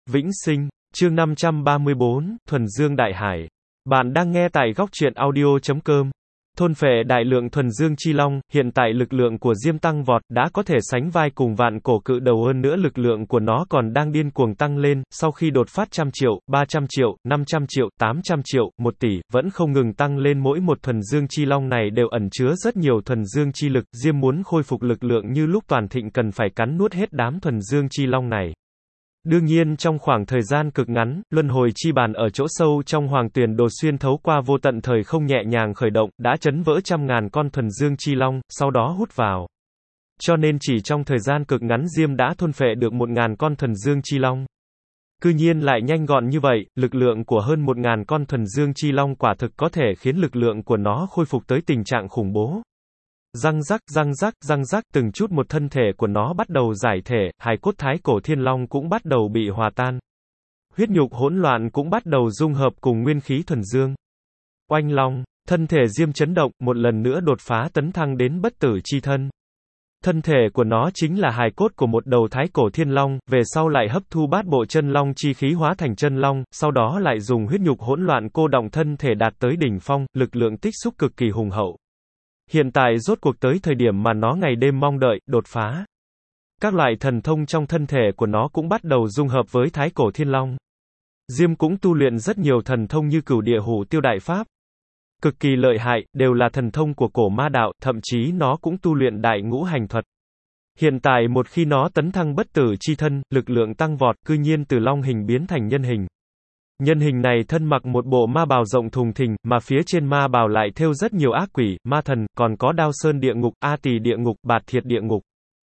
Vĩnh Sinh, chương 534, Thuần Dương Đại Hải. Bạn đang nghe tại góc truyện audio.com. Thôn phệ đại lượng thuần dương chi long, hiện tại lực lượng của Diêm tăng vọt, đã có thể sánh vai cùng vạn cổ cự đầu, hơn nữa lực lượng của nó còn đang điên cuồng tăng lên, sau khi đột phát 100 triệu, 300 triệu, 500 triệu, 800 triệu, 1 tỷ, vẫn không ngừng tăng lên, mỗi một thuần dương chi long này đều ẩn chứa rất nhiều thuần dương chi lực, Diêm muốn khôi phục lực lượng như lúc toàn thịnh cần phải cắn nuốt hết đám thuần dương chi long này. Đương nhiên trong khoảng thời gian cực ngắn, luân hồi chi bàn ở chỗ sâu trong hoàng tuyền đồ xuyên thấu qua vô tận thời không nhẹ nhàng khởi động, đã chấn vỡ trăm ngàn con thuần dương chi long, sau đó hút vào. Cho nên chỉ trong thời gian cực ngắn Diêm đã thôn phệ được 1000 con thuần dương chi long. Cư nhiên lại nhanh gọn như vậy, lực lượng của hơn 1000 con thuần dương chi long quả thực có thể khiến lực lượng của nó khôi phục tới tình trạng khủng bố. Răng rắc, răng rắc, răng rắc, từng chút một thân thể của nó bắt đầu giải thể, hài cốt thái cổ thiên long cũng bắt đầu bị hòa tan. Huyết nhục hỗn loạn cũng bắt đầu dung hợp cùng nguyên khí thuần dương. Oanh long, thân thể Diêm chấn động, một lần nữa đột phá tấn thăng đến bất tử chi thân. Thân thể của nó chính là hài cốt của một đầu thái cổ thiên long, về sau lại hấp thu bát bộ chân long chi khí hóa thành chân long, sau đó lại dùng huyết nhục hỗn loạn cô đọng thân thể đạt tới đỉnh phong, lực lượng tích xúc cực kỳ hùng hậu. Hiện tại rốt cuộc tới thời điểm mà nó ngày đêm mong đợi, đột phá. Các loại thần thông trong thân thể của nó cũng bắt đầu dung hợp với thái cổ thiên long. Diêm cũng tu luyện rất nhiều thần thông như Cửu Địa Hủ Tiêu Đại Pháp. Cực kỳ lợi hại, đều là thần thông của cổ ma đạo, thậm chí nó cũng tu luyện Đại Ngũ Hành Thuật. Hiện tại một khi nó tấn thăng bất tử chi thân, lực lượng tăng vọt, cư nhiên từ long hình biến thành nhân hình. Nhân hình này thân mặc một bộ ma bào rộng thùng thình, mà phía trên ma bào lại thêu rất nhiều ác quỷ, ma thần, còn có Đao Sơn địa ngục, A Tỳ địa ngục, Bạt Thiệt địa ngục.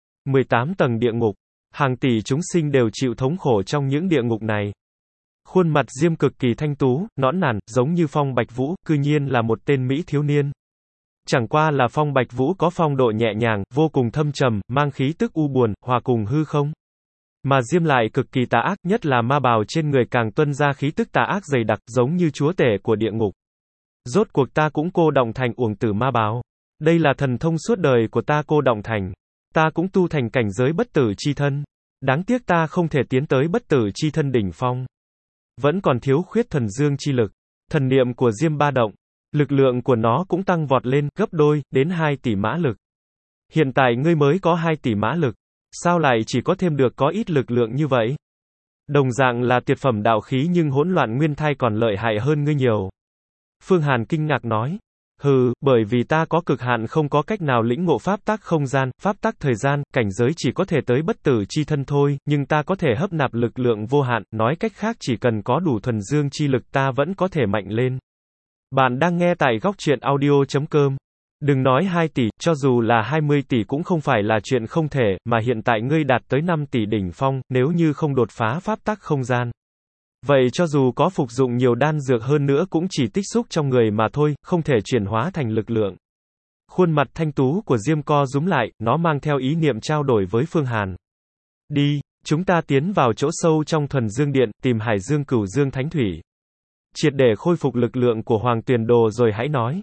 18 tầng địa ngục. Hàng tỷ chúng sinh đều chịu thống khổ trong những địa ngục này. Khuôn mặt Diêm cực kỳ thanh tú, nõn nàn, giống như Phong Bạch Vũ, cư nhiên là một tên mỹ thiếu niên. Chẳng qua là Phong Bạch Vũ có phong độ nhẹ nhàng, vô cùng thâm trầm, mang khí tức u buồn, hòa cùng hư không. Mà Diêm lại cực kỳ tà ác, nhất là ma bào trên người càng tuân ra khí tức tà ác dày đặc, giống như chúa tể của địa ngục. Rốt cuộc ta cũng cô đọng thành uổng tử ma bào. Đây là thần thông suốt đời của ta cô đọng thành. Ta cũng tu thành cảnh giới bất tử chi thân. Đáng tiếc ta không thể tiến tới bất tử chi thân đỉnh phong. Vẫn còn thiếu khuyết thần dương chi lực. Thần niệm của Diêm ba động. Lực lượng của nó cũng tăng vọt lên, gấp đôi, đến 2 tỷ mã lực. Hiện tại ngươi mới có 2 tỷ mã lực. Sao lại chỉ có thêm được có ít lực lượng như vậy? Đồng dạng là tuyệt phẩm đạo khí nhưng hỗn loạn nguyên thai còn lợi hại hơn ngươi nhiều. Phương Hàn kinh ngạc nói. Hừ, bởi vì ta có cực hạn không có cách nào lĩnh ngộ pháp tắc không gian, pháp tắc thời gian, cảnh giới chỉ có thể tới bất tử chi thân thôi, nhưng ta có thể hấp nạp lực lượng vô hạn, nói cách khác chỉ cần có đủ thuần dương chi lực ta vẫn có thể mạnh lên. Bạn đang nghe tại góc truyện audio.com. Đừng nói 2 tỷ, cho dù là 20 tỷ cũng không phải là chuyện không thể, mà hiện tại ngươi đạt tới 5 tỷ đỉnh phong, nếu như không đột phá pháp tắc không gian. Vậy cho dù có phục dụng nhiều đan dược hơn nữa cũng chỉ tích xúc trong người mà thôi, không thể chuyển hóa thành lực lượng. Khuôn mặt thanh tú của Diêm co rúm lại, nó mang theo ý niệm trao đổi với Phương Hàn. Đi, chúng ta tiến vào chỗ sâu trong thuần dương điện, tìm Hải Dương Cửu Dương Thánh Thủy. Triệt để khôi phục lực lượng của Hoàng Tuyền Đồ rồi hãy nói.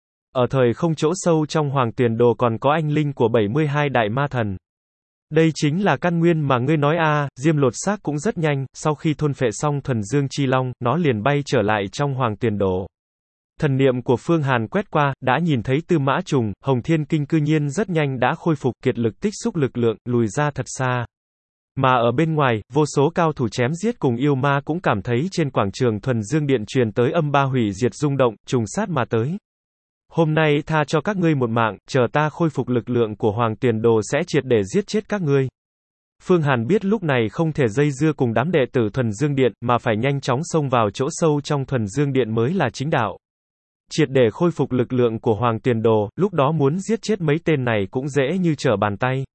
Ở thời không chỗ sâu trong Hoàng Tuyền Đồ còn có anh linh của 72 đại ma thần. Đây chính là căn nguyên mà ngươi nói a. Diêm lột xác cũng rất nhanh, sau khi thôn phệ xong thuần dương chi long, nó liền bay trở lại trong Hoàng Tuyền Đồ. Thần niệm của Phương Hàn quét qua, đã nhìn thấy Tư Mã Trùng, Hồng Thiên Kinh cư nhiên rất nhanh đã khôi phục kiệt lực tích xúc lực lượng, lùi ra thật xa. Mà ở bên ngoài, vô số cao thủ chém giết cùng yêu ma cũng cảm thấy trên quảng trường thuần dương điện truyền tới âm ba hủy diệt rung động, trùng sát mà tới. Hôm nay tha cho các ngươi một mạng, chờ ta khôi phục lực lượng của Hoàng Tuyền Đồ sẽ triệt để giết chết các ngươi. Phương Hàn biết lúc này không thể dây dưa cùng đám đệ tử thuần dương điện, mà phải nhanh chóng xông vào chỗ sâu trong thuần dương điện mới là chính đạo. Triệt để khôi phục lực lượng của Hoàng Tuyền Đồ, lúc đó muốn giết chết mấy tên này cũng dễ như trở bàn tay.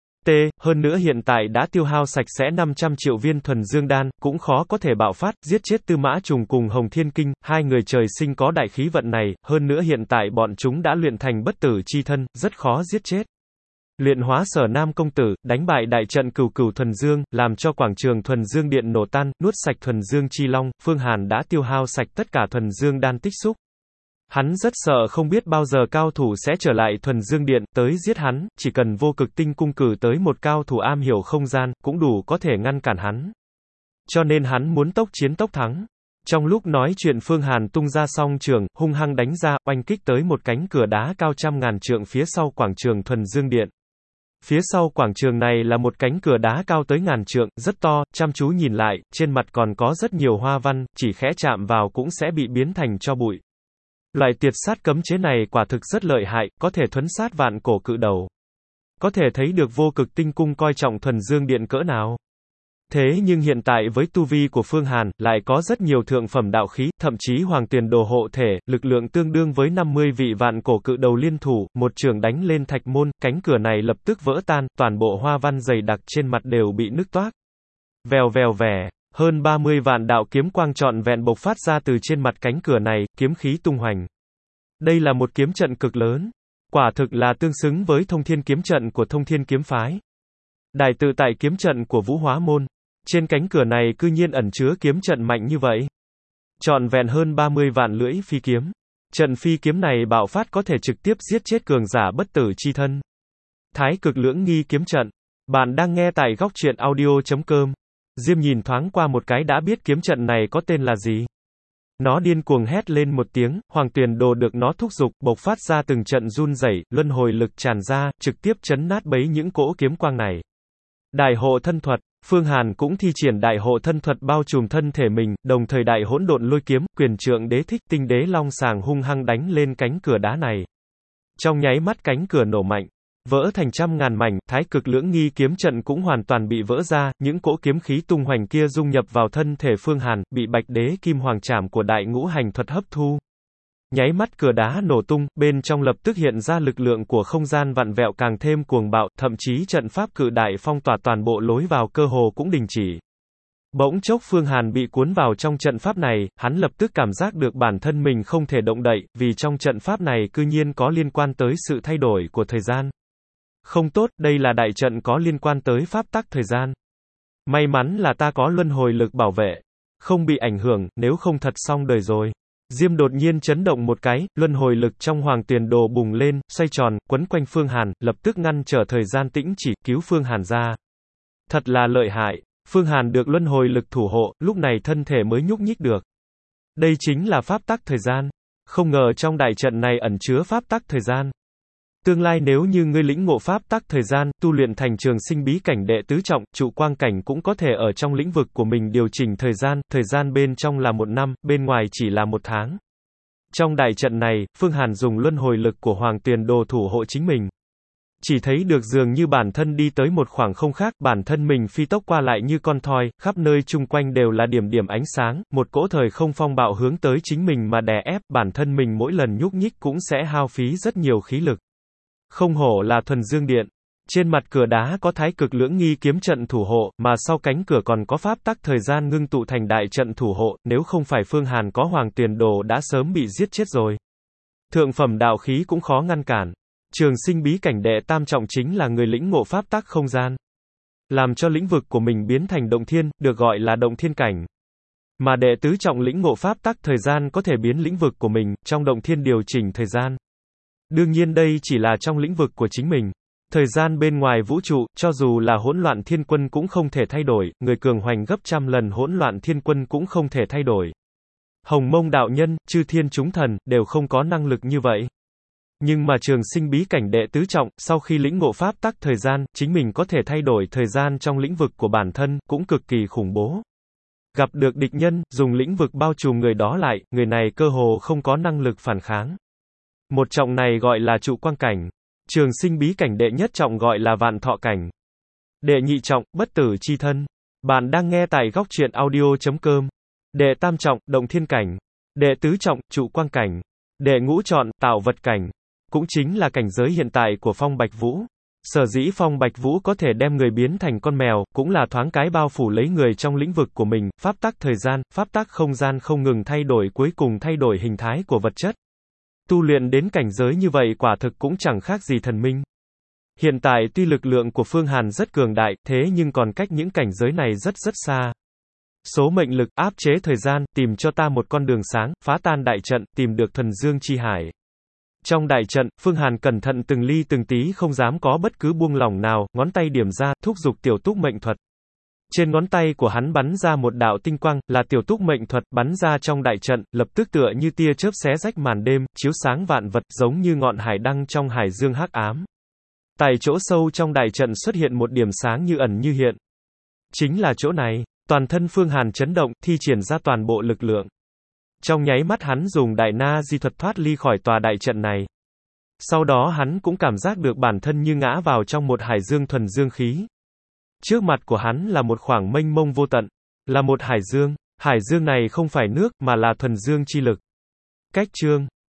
Hơn nữa hiện tại đã tiêu hao sạch sẽ 500 triệu viên thuần dương đan, cũng khó có thể bạo phát, giết chết Tư Mã Trùng cùng Hồng Thiên Kinh, hai người trời sinh có đại khí vận này, hơn nữa hiện tại bọn chúng đã luyện thành bất tử chi thân, rất khó giết chết. Luyện hóa Sở Nam công tử, đánh bại đại trận Cửu Cửu thuần dương, làm cho quảng trường thuần dương điện nổ tan, nuốt sạch thuần dương chi long, Phương Hàn đã tiêu hao sạch tất cả thuần dương đan tích xúc. Hắn rất sợ không biết bao giờ cao thủ sẽ trở lại thuần dương điện, tới giết hắn, chỉ cần vô cực tinh cung cử tới một cao thủ am hiểu không gian, cũng đủ có thể ngăn cản hắn. Cho nên hắn muốn tốc chiến tốc thắng. Trong lúc nói chuyện Phương Hàn tung ra song trường, hung hăng đánh ra, oanh kích tới một cánh cửa đá cao trăm ngàn trượng phía sau quảng trường Thuần Dương Điện. Phía sau quảng trường này là một cánh cửa đá cao tới ngàn trượng, rất to, chăm chú nhìn lại, trên mặt còn có rất nhiều hoa văn, chỉ khẽ chạm vào cũng sẽ bị biến thành tro bụi. Loại tiệt sát cấm chế này quả thực rất lợi hại, có thể thuấn sát vạn cổ cự đầu. Có thể thấy được vô cực tinh cung coi trọng Thuần Dương Điện cỡ nào. Thế nhưng hiện tại với tu vi của Phương Hàn, lại có rất nhiều thượng phẩm đạo khí, thậm chí hoàng tiền đồ hộ thể, lực lượng tương đương với 50 vị vạn cổ cự đầu liên thủ, một trường đánh lên thạch môn, cánh cửa này lập tức vỡ tan, toàn bộ hoa văn dày đặc trên mặt đều bị nứt toác. Vèo vèo vẻ, hơn 30 vạn đạo kiếm quang trọn vẹn bộc phát ra từ trên mặt cánh cửa này, kiếm khí tung hoành. Đây là một kiếm trận cực lớn, quả thực là tương xứng với Thông Thiên kiếm trận của Thông Thiên kiếm phái. Đại tự tại kiếm trận của Vũ Hóa môn. Trên cánh cửa này cư nhiên ẩn chứa kiếm trận mạnh như vậy. Trọn vẹn hơn 30 vạn lưỡi phi kiếm. Trận phi kiếm này bạo phát có thể trực tiếp giết chết cường giả bất tử chi thân. Thái cực lưỡng nghi kiếm trận. Bạn đang nghe tại góc truyện audio.com. Diêm nhìn thoáng qua một cái đã biết kiếm trận này có tên là gì. Nó điên cuồng hét lên một tiếng, hoàng tuyền đồ được nó thúc giục, bộc phát ra từng trận run rẩy, luân hồi lực tràn ra, trực tiếp chấn nát bấy những cỗ kiếm quang này. Đại hộ thân thuật. Phương Hàn cũng thi triển đại hộ thân thuật bao trùm thân thể mình, đồng thời đại hỗn độn lôi kiếm, quyền trượng đế thích tinh đế long sàng hung hăng đánh lên cánh cửa đá này. Trong nháy mắt cánh cửa nổ mạnh, vỡ thành trăm ngàn mảnh, thái cực lưỡng nghi kiếm trận cũng hoàn toàn bị vỡ ra, những cỗ kiếm khí tung hoành kia dung nhập vào thân thể Phương Hàn, bị bạch đế kim hoàng trảm của đại ngũ hành thuật hấp thu. Nháy mắt cửa đá nổ tung, bên trong lập tức hiện ra lực lượng của không gian vặn vẹo càng thêm cuồng bạo, thậm chí trận pháp cự đại phong tỏa toàn bộ lối vào cơ hồ cũng đình chỉ. Bỗng chốc Phương Hàn bị cuốn vào trong trận pháp này, hắn lập tức cảm giác được bản thân mình không thể động đậy, vì trong trận pháp này cư nhiên có liên quan tới sự thay đổi của thời gian. Không tốt, đây là đại trận có liên quan tới pháp tắc thời gian. May mắn là ta có luân hồi lực bảo vệ, không bị ảnh hưởng, nếu không thật xong đời rồi. Diêm đột nhiên chấn động một cái, luân hồi lực trong hoàng tuyền đồ bùng lên, xoay tròn, quấn quanh Phương Hàn, lập tức ngăn trở thời gian tĩnh chỉ, cứu Phương Hàn ra. Thật là lợi hại, Phương Hàn được luân hồi lực thủ hộ, lúc này thân thể mới nhúc nhích được. Đây chính là pháp tắc thời gian. Không ngờ trong đại trận này ẩn chứa pháp tắc thời gian. Tương lai nếu như ngươi lĩnh ngộ pháp tắc thời gian, tu luyện thành trường sinh bí cảnh đệ tứ trọng, trụ quang cảnh cũng có thể ở trong lĩnh vực của mình điều chỉnh thời gian bên trong là 1 năm, bên ngoài chỉ là 1 tháng. Trong đại trận này, Phương Hàn dùng luân hồi lực của hoàng tuyền đồ thủ hộ chính mình. Chỉ thấy được dường như bản thân đi tới một khoảng không khác, bản thân mình phi tốc qua lại như con thoi, khắp nơi chung quanh đều là điểm điểm ánh sáng, một cỗ thời không phong bạo hướng tới chính mình mà đè ép, bản thân mình mỗi lần nhúc nhích cũng sẽ hao phí rất nhiều khí lực. Không hổ là Thuần Dương Điện. Trên mặt cửa đá có thái cực lưỡng nghi kiếm trận thủ hộ, mà sau cánh cửa còn có pháp tắc thời gian ngưng tụ thành đại trận thủ hộ, nếu không phải Phương Hàn có hoàng tuyền đồ đã sớm bị giết chết rồi. Thượng phẩm đạo khí cũng khó ngăn cản. Trường sinh bí cảnh đệ tam trọng chính là người lĩnh ngộ pháp tắc không gian. Làm cho lĩnh vực của mình biến thành động thiên, được gọi là động thiên cảnh. Mà đệ tứ trọng lĩnh ngộ pháp tắc thời gian có thể biến lĩnh vực của mình, trong động thiên điều chỉnh thời gian. Đương nhiên đây chỉ là trong lĩnh vực của chính mình. Thời gian bên ngoài vũ trụ, cho dù là hỗn loạn thiên quân cũng không thể thay đổi, người cường hoành gấp trăm lần hỗn loạn thiên quân cũng không thể thay đổi. Hồng Mông đạo nhân, chư thiên chúng thần, đều không có năng lực như vậy. Nhưng mà trường sinh bí cảnh đệ tứ trọng, sau khi lĩnh ngộ pháp tắc thời gian, chính mình có thể thay đổi thời gian trong lĩnh vực của bản thân, cũng cực kỳ khủng bố. Gặp được địch nhân, dùng lĩnh vực bao trùm người đó lại, người này cơ hồ không có năng lực phản kháng. Một trọng này gọi là trụ quang cảnh. Trường sinh bí cảnh đệ nhất trọng gọi là vạn thọ cảnh. Đệ nhị trọng, bất tử chi thân. Bạn đang nghe tại góc truyện audio.com. Đệ tam trọng, động thiên cảnh. Đệ tứ trọng, trụ quang cảnh. Đệ ngũ trọng, tạo vật cảnh. Cũng chính là cảnh giới hiện tại của Phong Bạch Vũ. Sở dĩ Phong Bạch Vũ có thể đem người biến thành con mèo, cũng là thoáng cái bao phủ lấy người trong lĩnh vực của mình, pháp tắc thời gian, pháp tắc không gian không ngừng thay đổi, cuối cùng thay đổi hình thái của vật chất. Tu luyện đến cảnh giới như vậy quả thực cũng chẳng khác gì thần minh. Hiện tại tuy lực lượng của Phương Hàn rất cường đại, thế nhưng còn cách những cảnh giới này rất rất xa. Số mệnh lực, áp chế thời gian, tìm cho ta một con đường sáng, phá tan đại trận, tìm được Thuần Dương chi hải. Trong đại trận, Phương Hàn cẩn thận từng ly từng tí không dám có bất cứ buông lỏng nào, ngón tay điểm ra, thúc giục tiểu túc mệnh thuật. Trên ngón tay của hắn bắn ra một đạo tinh quang, là tiểu túc mệnh thuật, bắn ra trong đại trận, lập tức tựa như tia chớp xé rách màn đêm, chiếu sáng vạn vật, giống như ngọn hải đăng trong hải dương hắc ám. Tại chỗ sâu trong đại trận xuất hiện một điểm sáng như ẩn như hiện. Chính là chỗ này, toàn thân Phương Hàn chấn động, thi triển ra toàn bộ lực lượng. Trong nháy mắt hắn dùng đại na di thuật thoát ly khỏi tòa đại trận này. Sau đó hắn cũng cảm giác được bản thân như ngã vào trong một hải dương thuần dương khí. Trước mặt của hắn là một khoảng mênh mông vô tận, là một hải dương. Hải dương này không phải nước, mà là thuần dương chi lực. Cách chương